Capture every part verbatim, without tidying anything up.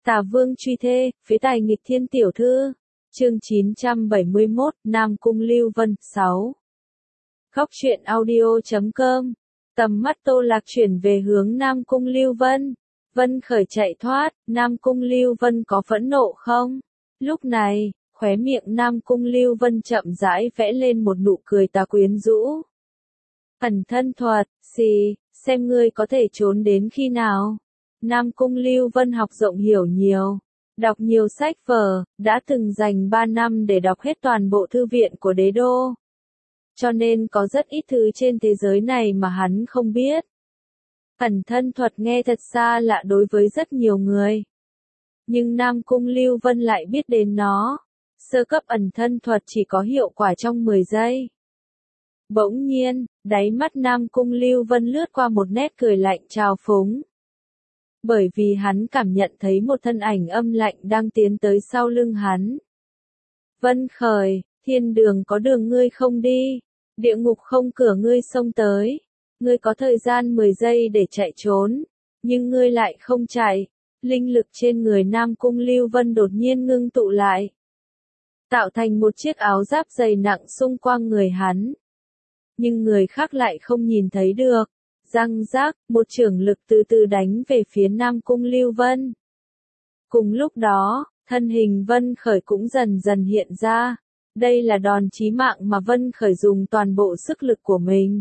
Tà Vương truy thê, phế tài nghịch thiên tiểu thư. Chương chín trăm bảy mươi mốt, Nam Cung Lưu Vân, sáu. Góc truyện audio chấm com. Tầm mắt Tô Lạc chuyển về hướng Nam Cung Lưu Vân. Vân Khởi chạy thoát, Nam Cung Lưu Vân có phẫn nộ không? Lúc này, khóe miệng Nam Cung Lưu Vân chậm rãi vẽ lên một nụ cười tà quyến rũ. Ẩn thân thuật, xì, xem ngươi có thể trốn đến khi nào. Nam Cung Lưu Vân học rộng hiểu nhiều, đọc nhiều sách vở, đã từng dành ba năm để đọc hết toàn bộ thư viện của đế đô. Cho nên có rất ít thứ trên thế giới này mà hắn không biết. Ẩn thân thuật nghe thật xa lạ đối với rất nhiều người. Nhưng Nam Cung Lưu Vân lại biết đến nó. Sơ cấp ẩn thân thuật chỉ có hiệu quả trong mười giây. Bỗng nhiên, đáy mắt Nam Cung Lưu Vân lướt qua một nét cười lạnh trào phúng. Bởi vì hắn cảm nhận thấy một thân ảnh âm lạnh đang tiến tới sau lưng hắn. Vân Khởi, thiên đường có đường ngươi không đi, địa ngục không cửa ngươi xông tới. Ngươi có thời gian mười giây để chạy trốn, nhưng ngươi lại không chạy. Linh lực trên người Nam Cung Lưu Vân đột nhiên ngưng tụ lại, tạo thành một chiếc áo giáp dày nặng xung quanh người hắn. Nhưng người khác lại không nhìn thấy được. Răng rác, một chưởng lực từ từ đánh về phía Nam Cung Lưu Vân. Cùng lúc đó, thân hình Vân Khởi cũng dần dần hiện ra. Đây là đòn chí mạng mà Vân Khởi dùng toàn bộ sức lực của mình.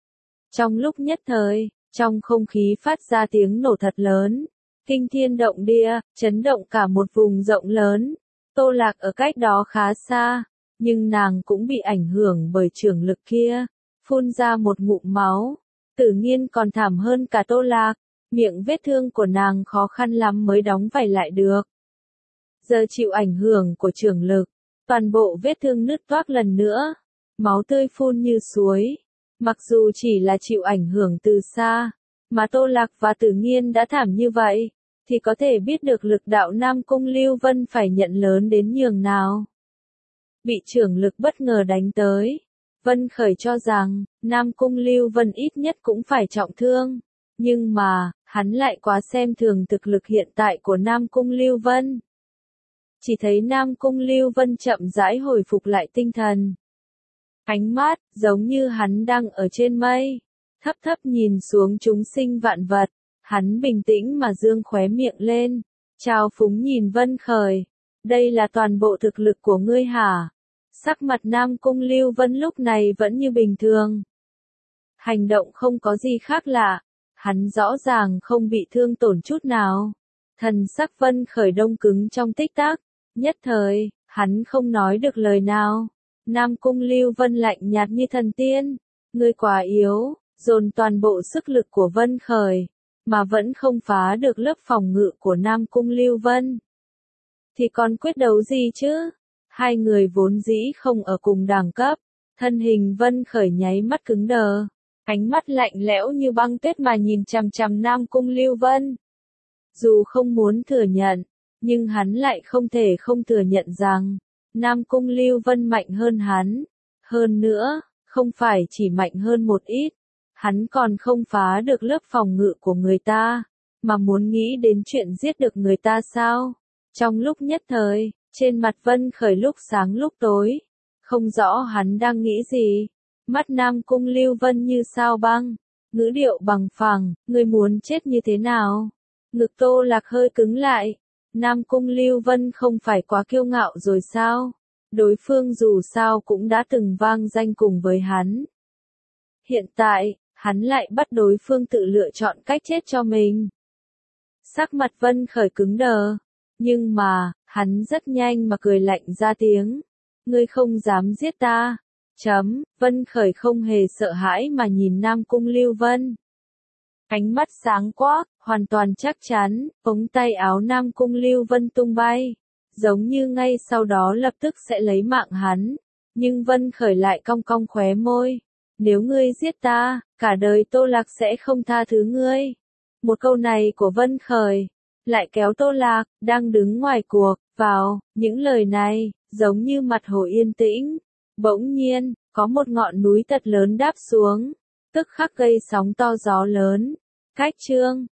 Trong lúc nhất thời, trong không khí phát ra tiếng nổ thật lớn, kinh thiên động địa, chấn động cả một vùng rộng lớn. Tô Lạc ở cách đó khá xa, nhưng nàng cũng bị ảnh hưởng bởi chưởng lực kia, phun ra một ngụm máu. Tự nhiên còn thảm hơn cả Tô Lạc, miệng vết thương của nàng khó khăn lắm mới đóng vảy lại được. Giờ chịu ảnh hưởng của chưởng lực, toàn bộ vết thương nứt toác lần nữa, máu tươi phun như suối. Mặc dù chỉ là chịu ảnh hưởng từ xa, mà Tô Lạc và Tử Nghiên đã thảm như vậy, thì có thể biết được lực đạo Nam Cung Lưu Vân phải nhận lớn đến nhường nào. Bị chưởng lực bất ngờ đánh tới. Vân Khởi cho rằng, Nam Cung Lưu Vân ít nhất cũng phải trọng thương. Nhưng mà, hắn lại quá xem thường thực lực hiện tại của Nam Cung Lưu Vân. Chỉ thấy Nam Cung Lưu Vân chậm rãi hồi phục lại tinh thần. Ánh mắt, giống như hắn đang ở trên mây. Thấp thấp nhìn xuống chúng sinh vạn vật. Hắn bình tĩnh mà dương khóe miệng lên. Trào phúng nhìn Vân Khởi. Đây là toàn bộ thực lực của ngươi hả? Sắc mặt Nam Cung Lưu Vân lúc này vẫn như bình thường. Hành động không có gì khác lạ. Hắn rõ ràng không bị thương tổn chút nào. Thần sắc Vân Khởi đông cứng trong tích tắc. Nhất thời, hắn không nói được lời nào. Nam Cung Lưu Vân lạnh nhạt như thần tiên. Ngươi quá yếu, dồn toàn bộ sức lực của Vân Khởi, mà vẫn không phá được lớp phòng ngự của Nam Cung Lưu Vân. Thì còn quyết đấu gì chứ? Hai người vốn dĩ không ở cùng đẳng cấp. Thân hình Vân Khởi nháy mắt cứng đờ. Ánh mắt lạnh lẽo như băng tuyết mà nhìn chằm chằm Nam Cung Lưu Vân. Dù không muốn thừa nhận, nhưng hắn lại không thể không thừa nhận rằng, Nam Cung Lưu Vân mạnh hơn hắn. Hơn nữa, không phải chỉ mạnh hơn một ít. Hắn còn không phá được lớp phòng ngự của người ta, mà muốn nghĩ đến chuyện giết được người ta sao? Trong lúc nhất thời, trên mặt Vân Khởi lúc sáng lúc tối, không rõ hắn đang nghĩ gì. Mắt Nam Cung Lưu Vân như sao băng, ngữ điệu bằng phẳng, ngươi muốn chết như thế nào? Ngực Tô Lạc hơi cứng lại. Nam Cung Lưu Vân không phải quá kiêu ngạo rồi sao? Đối phương dù sao cũng đã từng vang danh cùng với hắn. Hiện tại, hắn lại bắt đối phương tự lựa chọn cách chết cho mình. Sắc mặt Vân Khởi cứng đờ. Nhưng mà, hắn rất nhanh mà cười lạnh ra tiếng. Ngươi không dám giết ta. Chấm, Vân Khởi không hề sợ hãi mà nhìn Nam Cung Lưu Vân. Ánh mắt sáng quắc, hoàn toàn chắc chắn, ống tay áo Nam Cung Lưu Vân tung bay. Giống như ngay sau đó lập tức sẽ lấy mạng hắn. Nhưng Vân Khởi lại cong cong khóe môi. Nếu ngươi giết ta, cả đời Tô Lạc sẽ không tha thứ ngươi. Một câu này của Vân Khởi lại kéo Tô Lạc, đang đứng ngoài cuộc, vào. Những lời này, giống như mặt hồ yên tĩnh. Bỗng nhiên, có một ngọn núi thật lớn đáp xuống. Tức khắc gây sóng to gió lớn. Cách chương